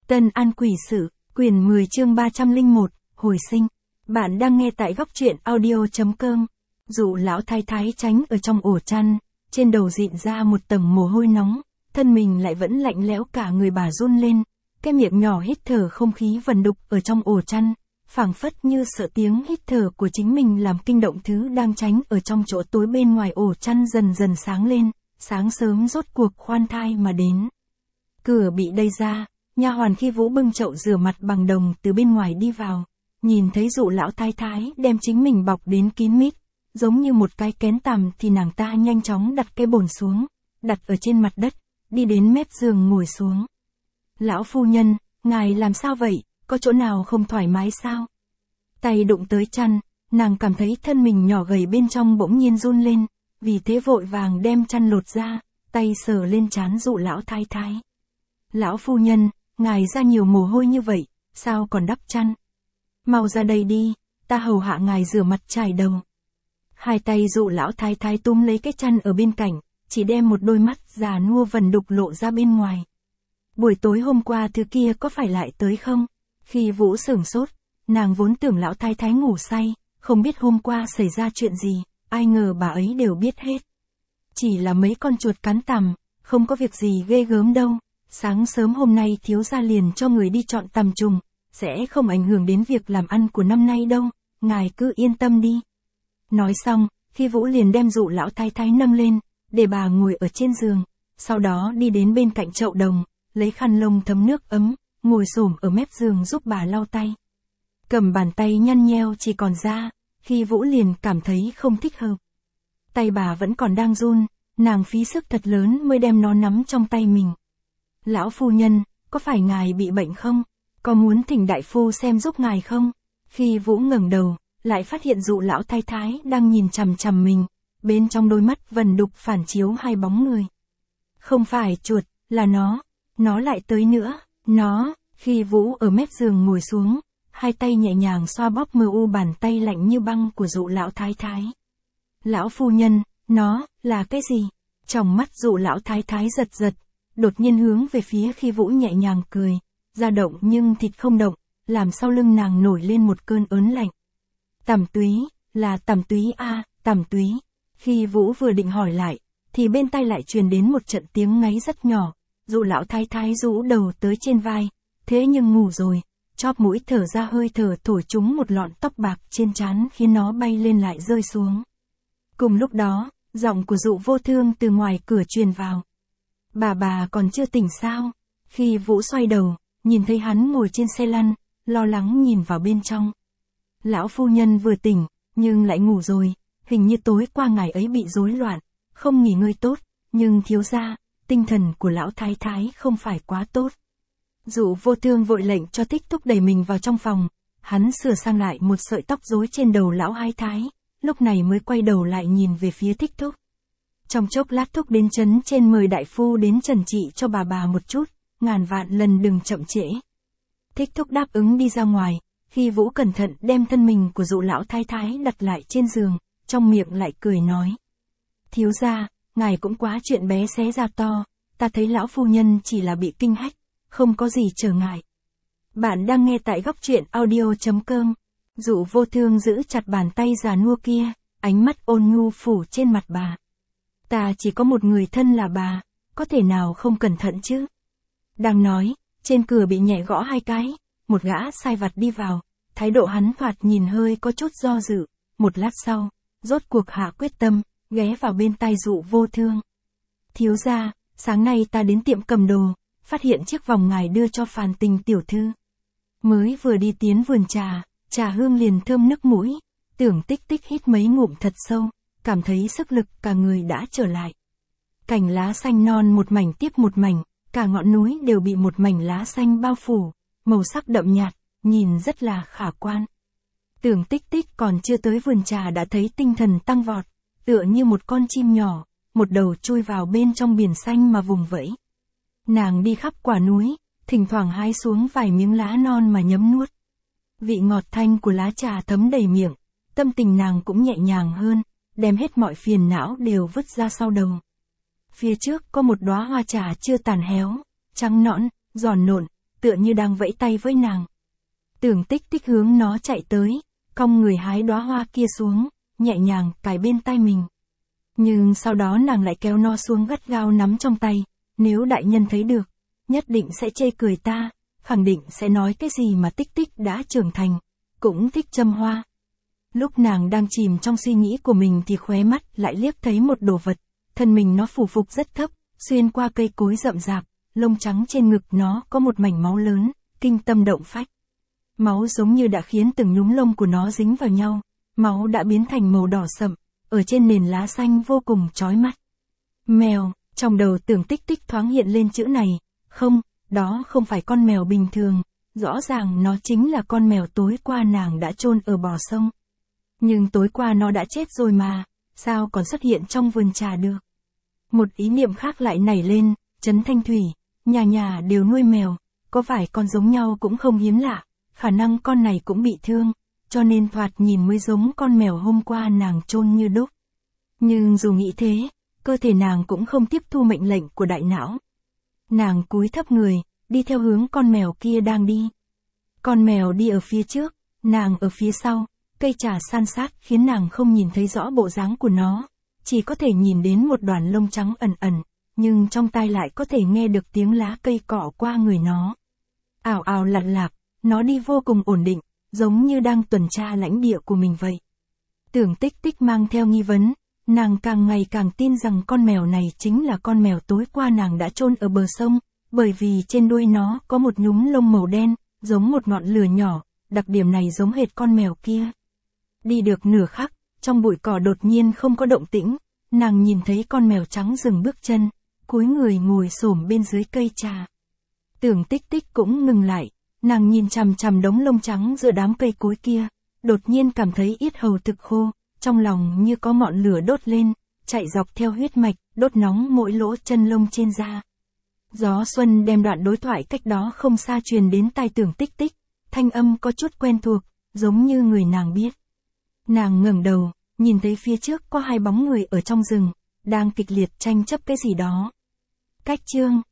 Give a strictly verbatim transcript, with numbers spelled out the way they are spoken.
Tân An Quỷ Sự, quyển mười chương ba trăm lẻ một, hồi sinh. Bạn đang nghe tại góc truyện audio.com. Dụ lão thái thái tránh ở trong ổ chăn, trên đầu dịn ra một tầng mồ hôi nóng, thân mình lại vẫn lạnh lẽo, cả người bà run lên, cái miệng nhỏ hít thở không khí vần đục ở trong ổ chăn, phảng phất như sợ tiếng hít thở của chính mình làm kinh động thứ đang tránh ở trong chỗ tối bên ngoài ổ chăn dần dần sáng lên. Sáng sớm rốt cuộc khoan thai mà đến. Cửa bị đẩy ra, nha hoàn Khi Vũ bưng chậu rửa mặt bằng đồng từ bên ngoài đi vào, nhìn thấy dụ lão thái thái đem chính mình bọc đến kín mít, giống như một cái kén tằm, thì nàng ta nhanh chóng đặt cái bồn xuống, đặt ở trên mặt đất, đi đến mép giường ngồi xuống. Lão phu nhân, ngài làm sao vậy, có chỗ nào không thoải mái sao? Tay đụng tới chăn, nàng cảm thấy thân mình nhỏ gầy bên trong bỗng nhiên run lên, vì thế vội vàng đem chăn lột ra, tay sờ lên trán dụ lão thái thái. Lão phu nhân, ngài ra nhiều mồ hôi như vậy, sao còn đắp chăn? Mau ra đây đi, ta hầu hạ ngài rửa mặt chải đầu. Hai tay dụ lão thái thái túm lấy cái chăn ở bên cạnh, chỉ đem một đôi mắt già nua vần đục lộ ra bên ngoài. Buổi tối hôm qua thứ kia có phải lại tới không? Khi Vũ sửng sốt, nàng vốn tưởng lão thái thái ngủ say, không biết hôm qua xảy ra chuyện gì, ai ngờ bà ấy đều biết hết. Chỉ là mấy con chuột cắn tằm, không có việc gì ghê gớm đâu. Sáng sớm hôm nay thiếu gia liền cho người đi chọn tằm trùng, sẽ không ảnh hưởng đến việc làm ăn của năm nay đâu, ngài cứ yên tâm đi. Nói xong, Khi Vũ liền đem dụ lão thái thái nâng lên, để bà ngồi ở trên giường, sau đó đi đến bên cạnh chậu đồng, lấy khăn lông thấm nước ấm, ngồi xổm ở mép giường giúp bà lau tay. Cầm bàn tay nhăn nheo chỉ còn da, Khi Vũ liền cảm thấy không thích hợp. Tay bà vẫn còn đang run, nàng phí sức thật lớn mới đem nó nắm trong tay mình. Lão phu nhân, có phải ngài bị bệnh không? Có muốn thỉnh đại phu xem giúp ngài không? Khi Vũ ngẩng đầu, lại phát hiện dụ lão thái thái đang nhìn chằm chằm mình, bên trong đôi mắt vần đục phản chiếu hai bóng người. Không phải chuột, là nó, nó lại tới nữa, nó. Khi Vũ ở mép giường ngồi xuống, hai tay nhẹ nhàng xoa bóp mờ u bàn tay lạnh như băng của dụ lão thái thái. Lão phu nhân, nó, là cái gì? Trong mắt dụ lão thái thái giật giật, đột nhiên hướng về phía Khi Vũ nhẹ nhàng cười, da động nhưng thịt không động, làm sau lưng nàng nổi lên một cơn ớn lạnh. Tằm túy, là tằm túy a, à, tằm túy. Khi Vũ vừa định hỏi lại, thì bên tai lại truyền đến một trận tiếng ngáy rất nhỏ, dụ lão thái thái rũ đầu tới trên vai, thế nhưng ngủ rồi, chóp mũi thở ra hơi thở thổi trúng một lọn tóc bạc trên trán khiến nó bay lên lại rơi xuống. Cùng lúc đó, giọng của dụ vô thương từ ngoài cửa truyền vào. Bà bà còn chưa tỉnh sao? Khi Vũ xoay đầu, nhìn thấy hắn ngồi trên xe lăn, lo lắng nhìn vào bên trong. Lão phu nhân vừa tỉnh, nhưng lại ngủ rồi, hình như tối qua ngày ấy bị rối loạn, không nghỉ ngơi tốt, nhưng thiếu gia, tinh thần của lão thái thái không phải quá tốt. Dụ vô thương vội lệnh cho Thích Thúc đẩy mình vào trong phòng, hắn sửa sang lại một sợi tóc rối trên đầu lão thái thái, lúc này mới quay đầu lại nhìn về phía Thích Thúc. Trong chốc lát Thúc đến trấn trên mời đại phu đến trần trị cho bà bà một chút, ngàn vạn lần đừng chậm trễ. Thích Thúc đáp ứng đi ra ngoài, Khi Vũ cẩn thận đem thân mình của dụ lão thái thái đặt lại trên giường, trong miệng lại cười nói. Thiếu gia, ngài cũng quá chuyện bé xé ra to, ta thấy lão phu nhân chỉ là bị kinh hách, không có gì trở ngại. Bạn đang nghe tại góc truyện audio.com. Dụ vô thương giữ chặt bàn tay già nua kia, ánh mắt ôn nhu phủ trên mặt bà. Ta chỉ có một người thân là bà, có thể nào không cẩn thận chứ? Đang nói, trên cửa bị nhẹ gõ hai cái, một gã sai vặt đi vào, thái độ hắn thoạt nhìn hơi có chút do dự, một lát sau, rốt cuộc hạ quyết tâm, ghé vào bên tai dụ vô thương. Thiếu gia, sáng nay ta đến tiệm cầm đồ, phát hiện chiếc vòng ngài đưa cho Phàn Tình tiểu thư. Mới vừa đi tiến vườn trà, trà hương liền thơm nức mũi, tưởng Tích Tích hít mấy ngụm thật sâu, cảm thấy sức lực cả người đã trở lại. Cành lá xanh non một mảnh tiếp một mảnh, cả ngọn núi đều bị một mảnh lá xanh bao phủ, màu sắc đậm nhạt, nhìn rất là khả quan. Tưởng Tích Tích còn chưa tới vườn trà đã thấy tinh thần tăng vọt, tựa như một con chim nhỏ, một đầu chui vào bên trong biển xanh mà vùng vẫy. Nàng đi khắp quả núi, thỉnh thoảng hái xuống vài miếng lá non mà nhấm nuốt. Vị ngọt thanh của lá trà thấm đầy miệng, tâm tình nàng cũng nhẹ nhàng hơn, đem hết mọi phiền não đều vứt ra sau đầu. Phía trước có một đóa hoa trà chưa tàn héo, trắng nõn, giòn nộn, tựa như đang vẫy tay với nàng. Tưởng Tích Tích hướng nó chạy tới, cong người hái đóa hoa kia xuống, nhẹ nhàng cài bên tai mình. Nhưng sau đó nàng lại kéo nó xuống gắt gao nắm trong tay, nếu đại nhân thấy được, nhất định sẽ chê cười ta, khẳng định sẽ nói cái gì mà Tích Tích đã trưởng thành, cũng thích châm hoa. Lúc nàng đang chìm trong suy nghĩ của mình thì khóe mắt lại liếc thấy một đồ vật, thân mình nó phủ phục rất thấp, xuyên qua cây cối rậm rạp, lông trắng trên ngực nó có một mảnh máu lớn, kinh tâm động phách. Máu giống như đã khiến từng nhúm lông của nó dính vào nhau, máu đã biến thành màu đỏ sậm, ở trên nền lá xanh vô cùng chói mắt. Mèo, trong đầu Tưởng Tích Tích thoáng hiện lên chữ này, không, đó không phải con mèo bình thường, rõ ràng nó chính là con mèo tối qua nàng đã chôn ở bờ sông. Nhưng tối qua nó đã chết rồi mà, sao còn xuất hiện trong vườn trà được? Một ý niệm khác lại nảy lên, Trấn Thanh Thủy, nhà nhà đều nuôi mèo, có vài con giống nhau cũng không hiếm lạ, khả năng con này cũng bị thương, cho nên thoạt nhìn mới giống con mèo hôm qua nàng chôn như đúc. Nhưng dù nghĩ thế, cơ thể nàng cũng không tiếp thu mệnh lệnh của đại não. Nàng cúi thấp người, đi theo hướng con mèo kia đang đi. Con mèo đi ở phía trước, nàng ở phía sau, cây trà san sát khiến nàng không nhìn thấy rõ bộ dáng của nó, chỉ có thể nhìn đến một đoàn lông trắng ẩn ẩn, nhưng trong tai lại có thể nghe được tiếng lá cây cọ qua người nó. Ảo ảo lặt lạp, nó đi vô cùng ổn định, giống như đang tuần tra lãnh địa của mình vậy. Tưởng Tích Tích mang theo nghi vấn, nàng càng ngày càng tin rằng con mèo này chính là con mèo tối qua nàng đã chôn ở bờ sông, bởi vì trên đuôi nó có một nhúm lông màu đen, giống một ngọn lửa nhỏ, đặc điểm này giống hệt con mèo kia. Đi được nửa khắc, trong bụi cỏ đột nhiên không có động tĩnh, nàng nhìn thấy con mèo trắng dừng bước chân, cúi người ngồi xổm bên dưới cây trà. Tưởng Tích Tích cũng ngừng lại, nàng nhìn chằm chằm đống lông trắng giữa đám cây cối kia, đột nhiên cảm thấy yết hầu thực khô, trong lòng như có ngọn lửa đốt lên, chạy dọc theo huyết mạch, đốt nóng mỗi lỗ chân lông trên da. Gió xuân đem đoạn đối thoại cách đó không xa truyền đến tai Tưởng Tích Tích, thanh âm có chút quen thuộc, giống như người nàng biết. Nàng ngẩng đầu, nhìn thấy phía trước có hai bóng người ở trong rừng, đang kịch liệt tranh chấp cái gì đó. Cách chương